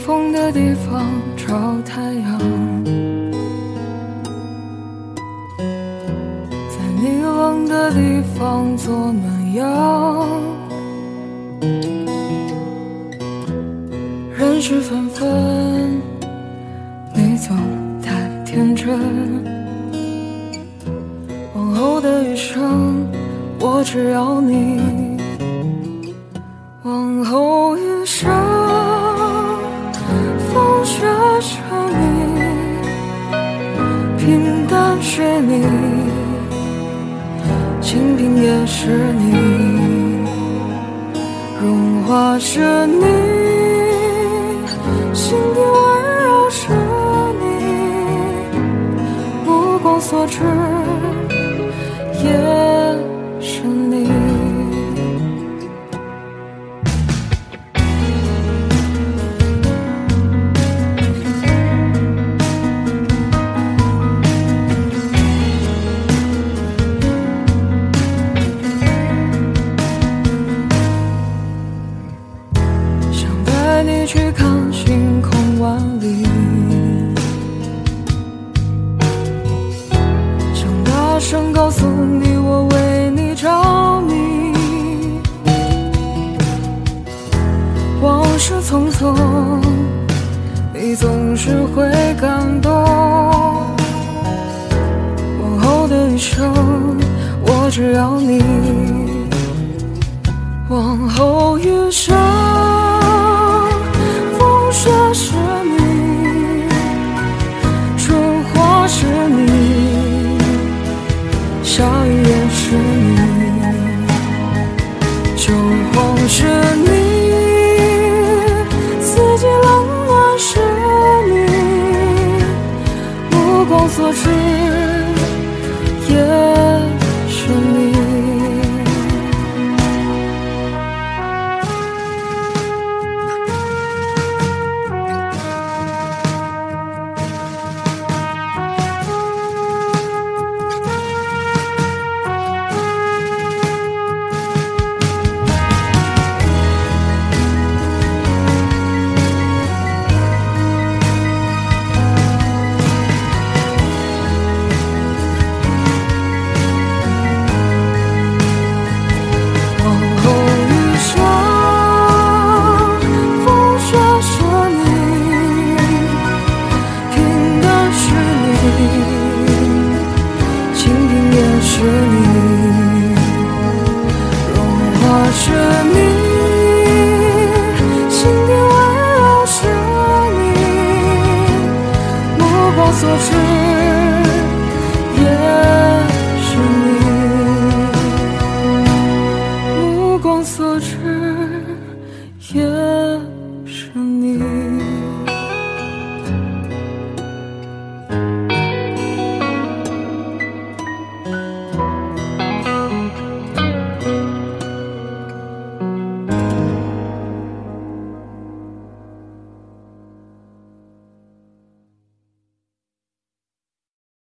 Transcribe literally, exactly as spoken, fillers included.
风的地方找太阳，在你冷的地方做暖阳。人事纷纷，你总太天真。往后的余生，我只要你。往后余生，风雪是你，平淡是你，清贫也是你，荣华是你，心底温柔是你，目光所至也是你。你去看星空万里，想大声告诉你我为你着迷。往事匆匆，你总是会感动。往后的余生，我只要你。往后余生，雪是你，春花是你，下雨也是你，秋黄是你，四季冷暖是你，目光所至也是你。是你，荣华是你，心底温柔是你，目光所至